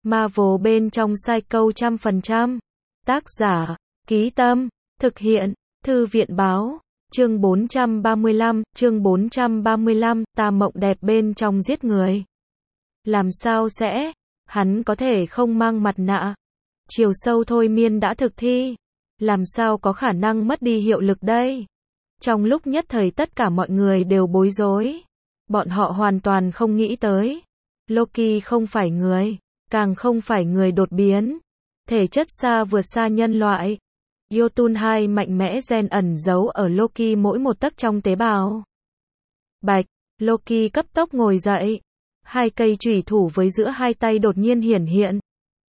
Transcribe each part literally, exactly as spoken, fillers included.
Marvel bên trong Psycho trăm phần trăm. Tác giả, Ký Tâm, thực hiện, Thư viện Báo. Chương bốn trăm ba mươi lăm, chương bốn trăm ba mươi lăm, ta mộng đẹp bên trong giết người. Làm sao sẽ, hắn có thể không mang mặt nạ? Chiều sâu thôi miên đã thực thi, làm sao có khả năng mất đi hiệu lực đây? Trong lúc nhất thời tất cả mọi người đều bối rối. Bọn họ hoàn toàn không nghĩ tới. Loki không phải người, càng không phải người đột biến. Thể chất xa vượt xa nhân loại. Jotun hai mạnh mẽ gen ẩn giấu ở Loki mỗi một tấc trong tế bào. Bạch, Loki cấp tốc ngồi dậy. Hai cây chủy thủ với giữa hai tay đột nhiên hiển hiện.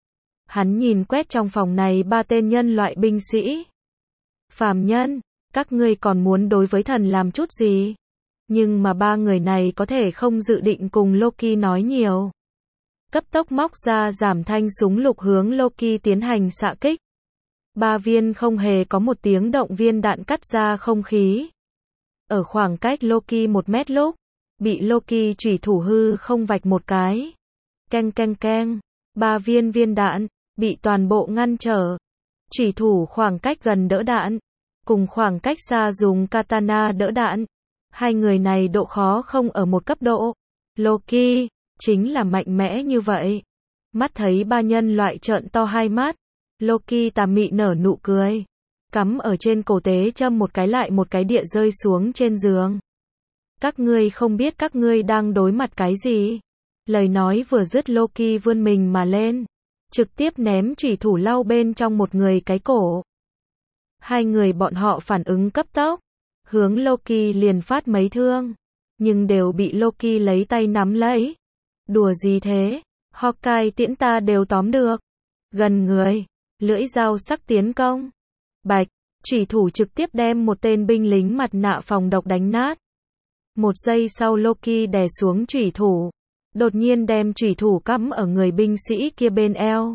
Hắn nhìn quét trong phòng này ba tên nhân loại binh sĩ. Phàm nhân, các ngươi còn muốn đối với thần làm chút gì? Nhưng mà ba người này có thể không dự định cùng Loki nói nhiều. Cấp tốc móc ra giảm thanh súng lục hướng Loki tiến hành xạ kích. Ba viên không hề có một tiếng động viên đạn cắt ra không khí. Ở khoảng cách Loki một mét lúc, bị Loki chủy thủ hư không vạch một cái. Keng keng keng, ba viên viên đạn, bị toàn bộ ngăn trở. Chủy thủ khoảng cách gần đỡ đạn, cùng khoảng cách xa dùng katana đỡ đạn. Hai người này độ khó không ở một cấp độ. Loki, chính là mạnh mẽ như vậy. Mắt thấy ba nhân loại trợn to hai mắt. Loki tà mị nở nụ cười. Cắm ở trên cổ tế châm một cái lại một cái địa rơi xuống trên giường. Các ngươi không biết các ngươi đang đối mặt cái gì. Lời nói vừa dứt Loki vươn mình mà lên. Trực tiếp ném chủy thủ lau bên trong một người cái cổ. Hai người bọn họ phản ứng cấp tốc. Hướng Loki liền phát mấy thương. Nhưng đều bị Loki lấy tay nắm lấy. Đùa gì thế? Hawkeye tiễn ta đều tóm được. Gần người. Lưỡi dao sắc tiến công. Bạch, chủy thủ trực tiếp đem một tên binh lính mặt nạ phòng độc đánh nát. Một giây sau Loki đè xuống chủy thủ. Đột nhiên đem chủy thủ cắm ở người binh sĩ kia bên eo.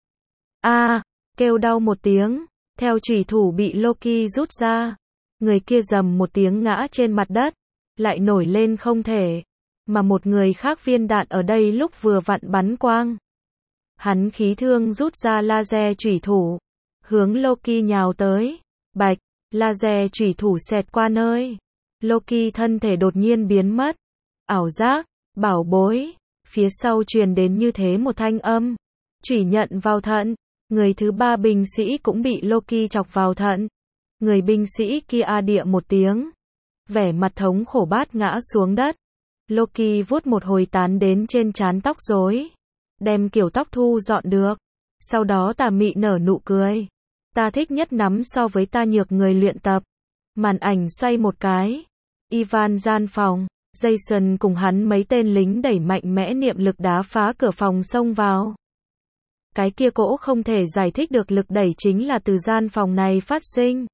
A, à, kêu đau một tiếng. Theo chủy thủ bị Loki rút ra. Người kia rầm một tiếng ngã trên mặt đất. Lại nổi lên không thể. Mà một người khác viên đạn ở đây lúc vừa vặn bắn quang. Hắn khí thương rút ra laser chủy thủ. Hướng Loki nhào tới. Bạch, laser chủy thủ xẹt qua nơi. Loki thân thể đột nhiên biến mất. Ảo giác, bảo bối. Phía sau truyền đến như thế một thanh âm. Chủy nhận vào thận. Người thứ ba binh sĩ cũng bị Loki chọc vào thận. Người binh sĩ kia a địa một tiếng. Vẻ mặt thống khổ bát ngã xuống đất. Loki vuốt một hồi tán đến trên trán tóc rối. Đem kiểu tóc thu dọn được. Sau đó tà mị nở nụ cười. Ta thích nhất nắm so với ta nhược người luyện tập. Màn ảnh xoay một cái. Ivan gian phòng. Jason cùng hắn mấy tên lính đẩy mạnh mẽ niệm lực đá phá cửa phòng xông vào. Cái kia cỗ không thể giải thích được lực đẩy chính là từ gian phòng này phát sinh.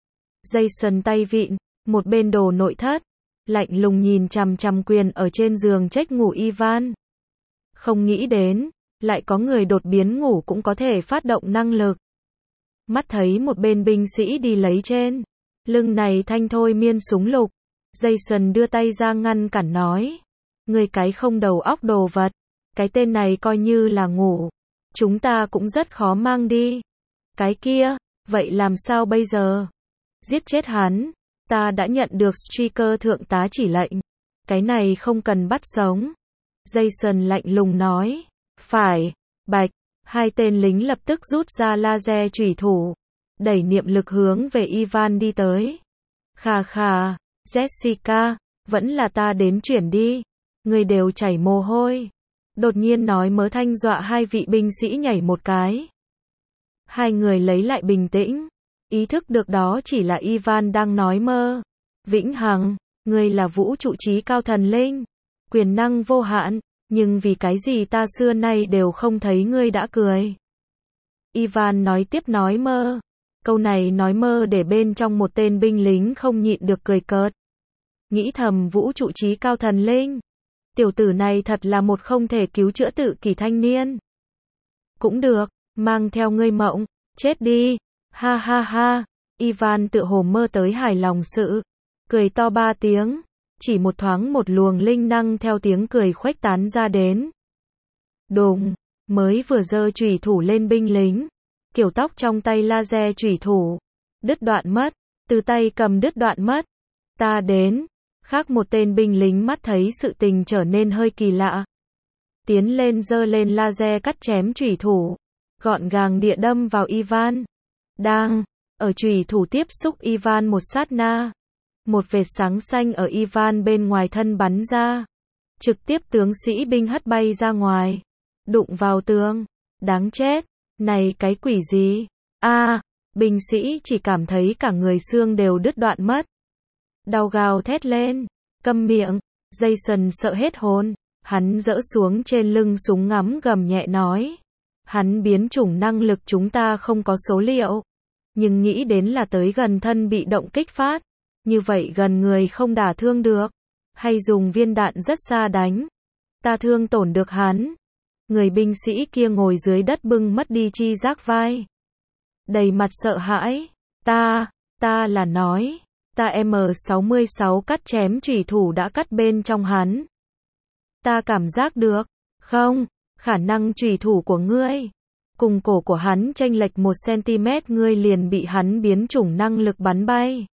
Jason tay vịn, một bên đồ nội thất. Lạnh lùng nhìn chằm chằm quyền ở trên giường trách ngủ Ivan. Không nghĩ đến, lại có người đột biến ngủ cũng có thể phát động năng lực. Mắt thấy một bên binh sĩ đi lấy trên. Lưng này thanh thôi miên súng lục. Jason đưa tay ra ngăn cản nói. Người cái không đầu óc đồ vật. Cái tên này coi như là ngủ. Chúng ta cũng rất khó mang đi. Cái kia, vậy làm sao bây giờ? Giết chết hắn. Ta đã nhận được Striker thượng tá chỉ lệnh. Cái này không cần bắt sống. Jason lạnh lùng nói. Phải. Bạch. Hai tên lính lập tức rút ra laser chủy thủ. Đẩy niệm lực hướng về Ivan đi tới. Khà khà. Jessica. Vẫn là ta đến chuyển đi. Người đều chảy mồ hôi. Đột nhiên nói mớ thanh dọa hai vị binh sĩ nhảy một cái. Hai người lấy lại bình tĩnh. Ý thức được đó chỉ là Ivan đang nói mơ. Vĩnh Hằng, ngươi là vũ trụ trí cao thần linh. Quyền năng vô hạn, nhưng vì cái gì ta xưa nay đều không thấy ngươi đã cười. Ivan nói tiếp nói mơ. Câu này nói mơ để bên trong một tên binh lính không nhịn được cười cợt. Nghĩ thầm vũ trụ trí cao thần linh. Tiểu tử này thật là một không thể cứu chữa tự kỷ thanh niên. Cũng được, mang theo ngươi mộng, chết đi. Ha ha ha, Ivan tự hồ mơ tới hài lòng sự. Cười to ba tiếng. Chỉ một thoáng một luồng linh năng theo tiếng cười khuếch tán ra đến. Đùng, mới vừa giơ chùy thủ lên binh lính, kiểu tóc trong tay laser chùy thủ đứt đoạn mất, từ tay cầm đứt đoạn mất. Ta đến. Khác một tên binh lính mắt thấy sự tình trở nên hơi kỳ lạ, tiến lên giơ lên laser cắt chém chùy thủ, gọn gàng địa đâm vào Ivan. Đang ở chùy thủ tiếp xúc Ivan một sát na, một vệt sáng xanh ở Ivan bên ngoài thân bắn ra, trực tiếp tướng sĩ binh hất bay ra ngoài, đụng vào tường. Đáng chết, này cái quỷ gì? A, binh sĩ chỉ cảm thấy cả người xương đều đứt đoạn mất. Đau gào thét lên, câm miệng. Jason sợ hết hồn, hắn dỡ xuống trên lưng súng ngắm gầm nhẹ nói. Hắn biến chủng năng lực chúng ta không có số liệu, nhưng nghĩ đến là tới gần thân bị động kích phát, như vậy gần người không đả thương được, hay dùng viên đạn rất xa đánh, ta thương tổn được hắn. Người binh sĩ kia ngồi dưới đất bưng mất đi chi giác vai, đầy mặt sợ hãi. Ta, ta là nói, ta M sáu mươi sáu cắt chém chủy thủ đã cắt bên trong hắn. Ta cảm giác được, không, khả năng chủy thủ của ngươi cùng cổ của hắn chênh lệch một xăng-ti-mét, ngươi liền bị hắn biến chủng năng lực bắn bay.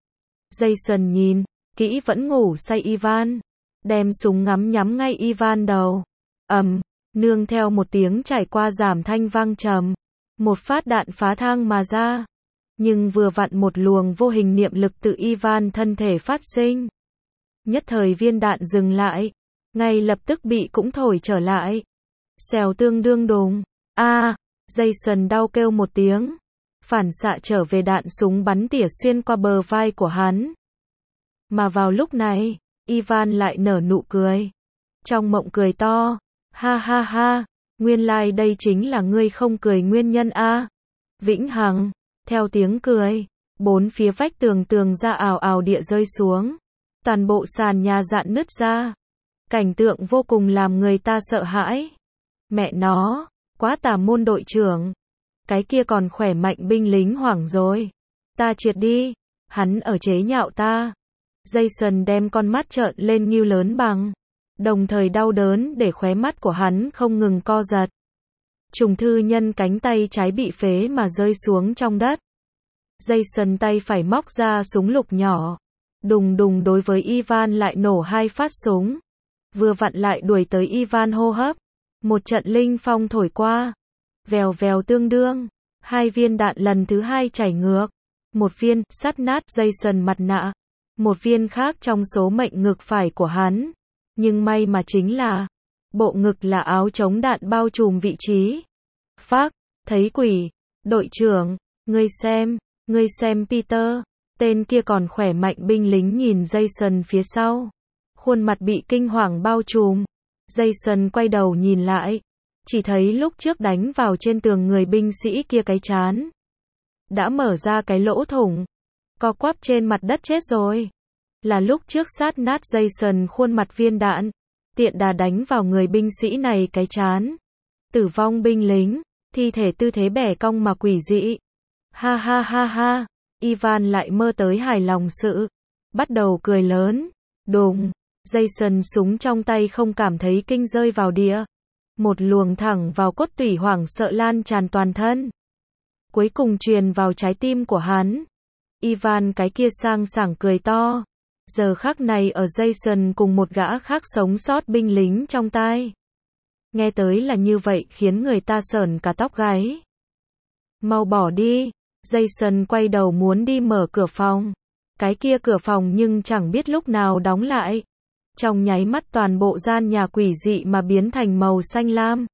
Jason nhìn kỹ vẫn ngủ say Ivan, đem súng ngắm nhắm ngay Ivan đầu. Ầm, nương theo một tiếng trải qua giảm thanh vang trầm, một phát đạn phá thang mà ra. Nhưng vừa vặn một luồng vô hình niệm lực tự Ivan thân thể phát sinh. Nhất thời viên đạn dừng lại, ngay lập tức bị cũng thổi trở lại. Xèo tương đương đùng. A, Jason đau kêu một tiếng. Phản xạ trở về đạn súng bắn tỉa xuyên qua bờ vai của hắn. Mà vào lúc này, Ivan lại nở nụ cười. Trong mộng cười to. Ha ha ha, nguyên lai like đây chính là ngươi không cười nguyên nhân a. Vĩnh hằng. Theo tiếng cười, bốn phía vách tường tường ra ào ào địa rơi xuống. Toàn bộ sàn nhà rạn nứt ra. Cảnh tượng vô cùng làm người ta sợ hãi. Mẹ nó, quá tà môn đội trưởng. Cái kia còn khỏe mạnh binh lính hoảng rồi. Ta triệt đi, hắn ở chế nhạo ta. Jason đem con mắt trợn lên như lớn bằng. Đồng thời đau đớn để khóe mắt của hắn không ngừng co giật. Trùng thư nhân cánh tay trái bị phế mà rơi xuống trong đất. Jason tay phải móc ra súng lục nhỏ. Đùng đùng đối với Ivan lại nổ hai phát súng. Vừa vặn lại đuổi tới Ivan hô hấp. Một trận linh phong thổi qua. Vèo vèo tương đương. Hai viên đạn lần thứ hai chảy ngược. Một viên sắt nát Jason mặt nạ. Một viên khác trong số mệnh ngực phải của hắn. Nhưng may mà chính là bộ ngực là áo chống đạn bao trùm vị trí. Phác, thấy quỷ. Đội trưởng, ngươi xem, ngươi xem Peter. Tên kia còn khỏe mạnh binh lính nhìn Jason phía sau. Khuôn mặt bị kinh hoàng bao trùm. Jason quay đầu nhìn lại. Chỉ thấy lúc trước đánh vào trên tường người binh sĩ kia cái trán đã mở ra cái lỗ thủng. Co quắp trên mặt đất chết rồi. Là lúc trước sát nát Jason khuôn mặt viên đạn. Tiện đà đánh vào người binh sĩ này cái trán. Tử vong binh lính. Thi thể tư thế bẻ cong mà quỷ dị. Ha ha ha ha. Ivan lại mơ tới hài lòng sự. Bắt đầu cười lớn. Đùng. Jason súng trong tay không cảm thấy kinh rơi vào địa. Một luồng thẳng vào cốt tủy hoảng sợ lan tràn toàn thân. Cuối cùng truyền vào trái tim của hắn. Ivan cái kia sang sảng cười to. Giờ khắc này ở Jason cùng một gã khác sống sót binh lính trong tai. Nghe tới là như vậy khiến người ta sởn cả tóc gáy. Mau bỏ đi. Jason quay đầu muốn đi mở cửa phòng. Cái kia cửa phòng nhưng chẳng biết lúc nào đóng lại. Trong nháy mắt toàn bộ gian nhà quỷ dị mà biến thành màu xanh lam.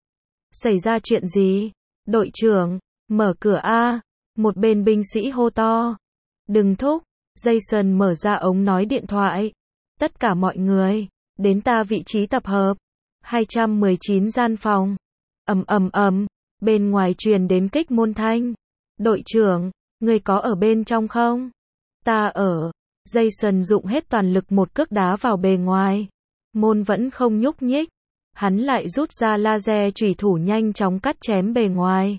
Xảy ra chuyện gì? Đội trưởng, mở cửa a. Một bên binh sĩ hô to. Đừng thúc. Jason mở ra ống nói điện thoại. Tất cả mọi người, đến ta vị trí tập hợp. hai trăm mười chín gian phòng. Ầm ầm ầm, bên ngoài truyền đến kích môn thanh. Đội trưởng, người có ở bên trong không? Ta ở. Jason dụng hết toàn lực một cước đá vào bề ngoài. Môn vẫn không nhúc nhích. Hắn lại rút ra laser chủy thủ nhanh chóng cắt chém bề ngoài.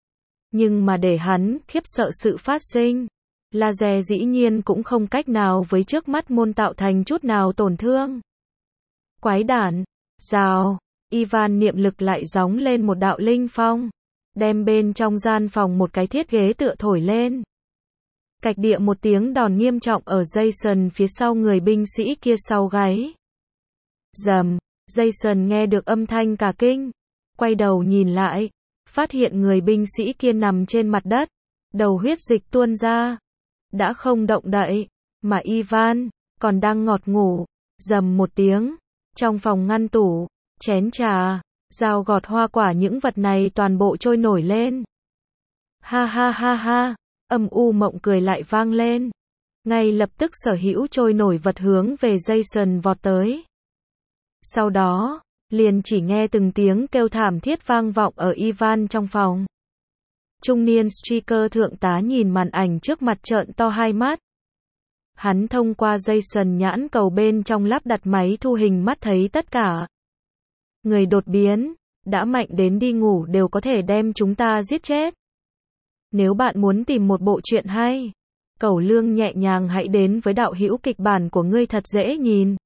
Nhưng mà để hắn khiếp sợ sự phát sinh. Laser dĩ nhiên cũng không cách nào với trước mắt môn tạo thành chút nào tổn thương. Quái đản. Rào. Ivan niệm lực lại gióng lên một đạo linh phong, đem bên trong gian phòng một cái thiết ghế tựa thổi lên. Cạch địa một tiếng đòn nghiêm trọng ở Jason phía sau người binh sĩ kia sau gáy. Rầm, Jason nghe được âm thanh cả kinh, quay đầu nhìn lại, phát hiện người binh sĩ kia nằm trên mặt đất, đầu huyết dịch tuôn ra, đã không động đậy, mà Ivan còn đang ngọt ngủ. Rầm một tiếng, trong phòng ngăn tủ, chén trà, dao gọt hoa quả những vật này toàn bộ trôi nổi lên. Ha ha ha ha, âm u mộng cười lại vang lên. Ngay lập tức sở hữu trôi nổi vật hướng về Jason vọt tới. Sau đó, liền chỉ nghe từng tiếng kêu thảm thiết vang vọng ở Ivan trong phòng. Trung niên Striker thượng tá nhìn màn ảnh trước mặt trợn to hai mắt. Hắn thông qua Jason nhãn cầu bên trong lắp đặt máy thu hình mắt thấy tất cả. Người đột biến, đã mạnh đến đi ngủ đều có thể đem chúng ta giết chết. Nếu bạn muốn tìm một bộ truyện hay, Cẩu Lương nhẹ nhàng hãy đến với đạo hữu kịch bản của ngươi thật dễ nhìn.